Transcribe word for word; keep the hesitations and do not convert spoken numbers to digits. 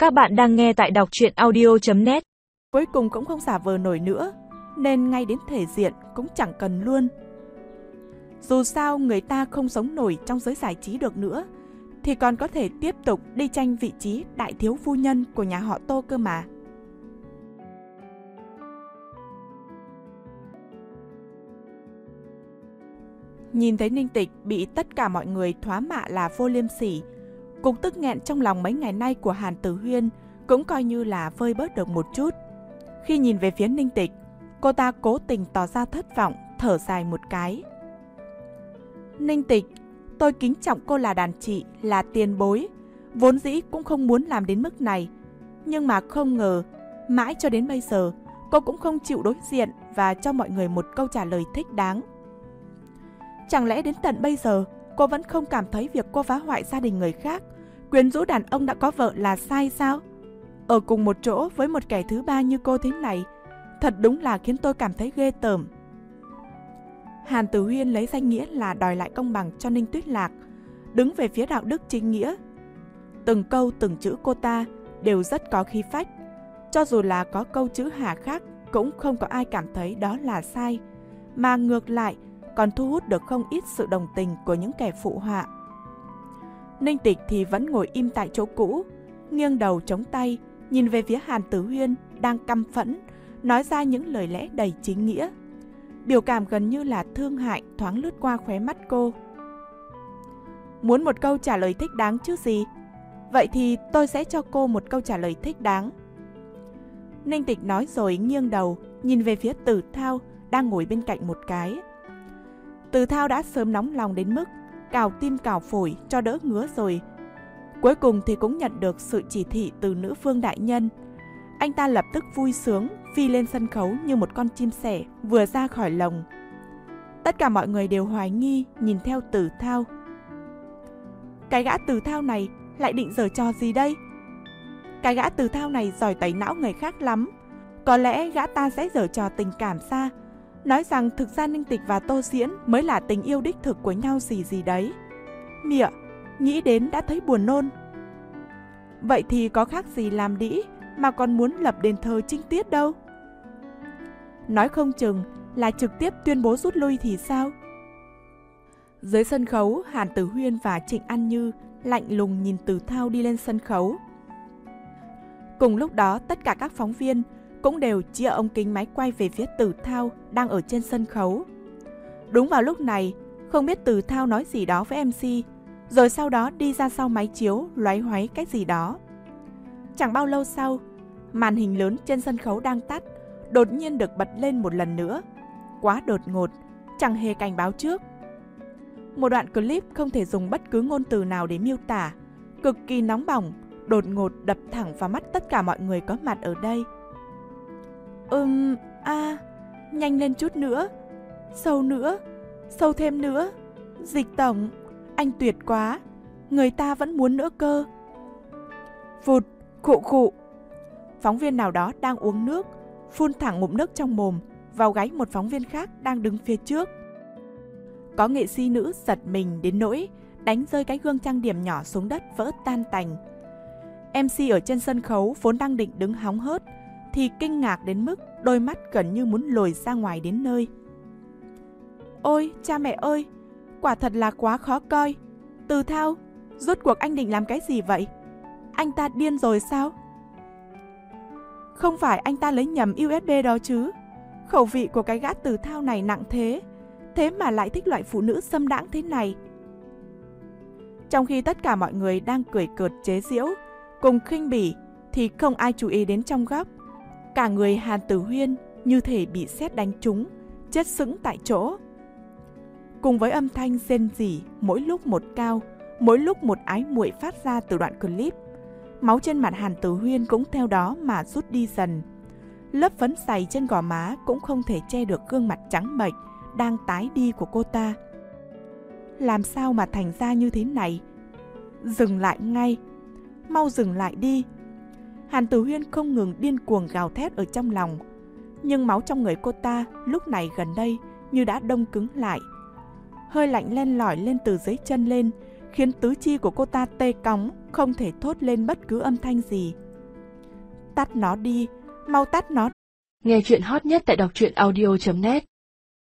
Các bạn đang nghe tại đọc truyện audio chấm net. Cuối cùng cũng không giả vờ nổi nữa, nên ngay đến thể diện cũng chẳng cần luôn. Dù sao người ta không sống nổi trong giới giải trí được nữa, thì còn có thể tiếp tục đi tranh vị trí đại thiếu phu nhân của nhà họ Tô cơ mà. Nhìn thấy Ninh Tịch bị tất cả mọi người thoá mạ là vô liêm sỉ, cục tức nghẹn trong lòng mấy ngày nay của Hàn Tử Huyên cũng coi như là vơi bớt được một chút. Khi nhìn về phía Ninh Tịch, cô ta cố tình tỏ ra thất vọng, thở dài một cái. Ninh Tịch, tôi kính trọng cô là đàn chị, là tiền bối, vốn dĩ cũng không muốn làm đến mức này. Nhưng mà không ngờ, mãi cho đến bây giờ, cô cũng không chịu đối diện và cho mọi người một câu trả lời thích đáng. Chẳng lẽ đến tận bây giờ, cô vẫn không cảm thấy việc cô phá hoại gia đình người khác, quyến rũ đàn ông đã có vợ là sai sao? Ở cùng một chỗ với một kẻ thứ ba như cô thế này, thật đúng là khiến tôi cảm thấy ghê tởm. Hàn Tử Huyên lấy danh nghĩa là đòi lại công bằng cho Ninh Tuyết Lạc, đứng về phía đạo đức chính nghĩa. Từng câu từng chữ cô ta đều rất có khí phách, cho dù là có câu chữ hà khắc cũng không có ai cảm thấy đó là sai, mà ngược lại còn thu hút được không ít sự đồng tình của những kẻ phụ họa. Ninh Tịch thì vẫn ngồi im tại chỗ cũ, nghiêng đầu chống tay, nhìn về phía Hàn Tử Huyên đang căm phẫn, nói ra những lời lẽ đầy chính nghĩa. Biểu cảm gần như là thương hại thoáng lướt qua khóe mắt cô. Muốn một câu trả lời thích đáng chứ gì? Vậy thì tôi sẽ cho cô một câu trả lời thích đáng. Ninh Tịch nói rồi nghiêng đầu, nhìn về phía Tử Thao đang ngồi bên cạnh một cái. Tử Thao đã sớm nóng lòng đến mức cào tim cào phổi cho đỡ ngứa rồi. Cuối cùng thì cũng nhận được sự chỉ thị từ nữ vương đại nhân. Anh ta lập tức vui sướng phi lên sân khấu như một con chim sẻ vừa ra khỏi lồng. Tất cả mọi người đều hoài nghi nhìn theo Tử Thao. Cái gã Tử Thao này lại định giở trò gì đây? Cái gã Tử Thao này giỏi tẩy não người khác lắm. Có lẽ gã ta sẽ giở trò tình cảm xa, nói rằng thực ra Ninh Tịch và Tô Diễn mới là tình yêu đích thực của nhau gì gì đấy. Mịa, nghĩ đến đã thấy buồn nôn. Vậy thì có khác gì làm đĩ mà còn muốn lập đền thờ Trinh Tiết đâu. Nói không chừng là trực tiếp tuyên bố rút lui thì sao? Dưới sân khấu, Hàn Tử Huyên và Trịnh An Như lạnh lùng nhìn Tử Thao đi lên sân khấu. Cùng lúc đó, tất cả các phóng viên cũng đều chia ống kính máy quay về phía Tử Thao đang ở trên sân khấu. Đúng vào lúc này, không biết Tử Thao nói gì đó với em xê, rồi sau đó đi ra sau máy chiếu loáy hoáy cái gì đó. Chẳng bao lâu sau, màn hình lớn trên sân khấu đang tắt, đột nhiên được bật lên một lần nữa. Quá đột ngột, chẳng hề cảnh báo trước. Một đoạn clip không thể dùng bất cứ ngôn từ nào để miêu tả, cực kỳ nóng bỏng, đột ngột đập thẳng vào mắt tất cả mọi người có mặt ở đây. Ừm, a, à, nhanh lên chút nữa, sâu nữa, sâu thêm nữa. Dịch tổng, anh tuyệt quá, người ta vẫn muốn nữa cơ. Phụt, khụ khụ. Phóng viên nào đó đang uống nước, phun thẳng ngụm nước trong mồm vào gáy một phóng viên khác đang đứng phía trước. Có nghệ sĩ nữ giật mình đến nỗi đánh rơi cái gương trang điểm nhỏ xuống đất vỡ tan tành. em xê ở trên sân khấu vốn đang định đứng hóng hớt thì kinh ngạc đến mức đôi mắt gần như muốn lồi ra ngoài đến nơi. Ôi, cha mẹ ơi, quả thật là quá khó coi. Tử Thao, rốt cuộc anh định làm cái gì vậy? Anh ta điên rồi sao? Không phải anh ta lấy nhầm u ét bê đó chứ? Khẩu vị của cái gã Tử Thao này nặng thế, thế mà lại thích loại phụ nữ xâm đãng thế này. Trong khi tất cả mọi người đang cười cợt chế giễu, cùng khinh bỉ, thì không ai chú ý đến trong góc. Cả người Hàn Tử Huyên như thể bị sét đánh trúng, chết sững tại chỗ. Cùng với âm thanh rên rỉ mỗi lúc một cao, mỗi lúc một ái muội phát ra từ đoạn clip, máu trên mặt Hàn Tử Huyên cũng theo đó mà rút đi dần. Lớp phấn dày trên gò má cũng không thể che được gương mặt trắng bệch đang tái đi của cô ta. Làm sao mà thành ra như thế này? Dừng lại ngay, mau dừng lại đi. Hàn Tử Huyên không ngừng điên cuồng gào thét ở trong lòng, nhưng máu trong người cô ta lúc này gần đây như đã đông cứng lại. Hơi lạnh len lỏi lên từ dưới chân lên, khiến tứ chi của cô ta tê cóng, không thể thốt lên bất cứ âm thanh gì. Tắt nó đi, mau tắt nó. Nghe chuyện hot nhất tại đọc truyện audio chấm net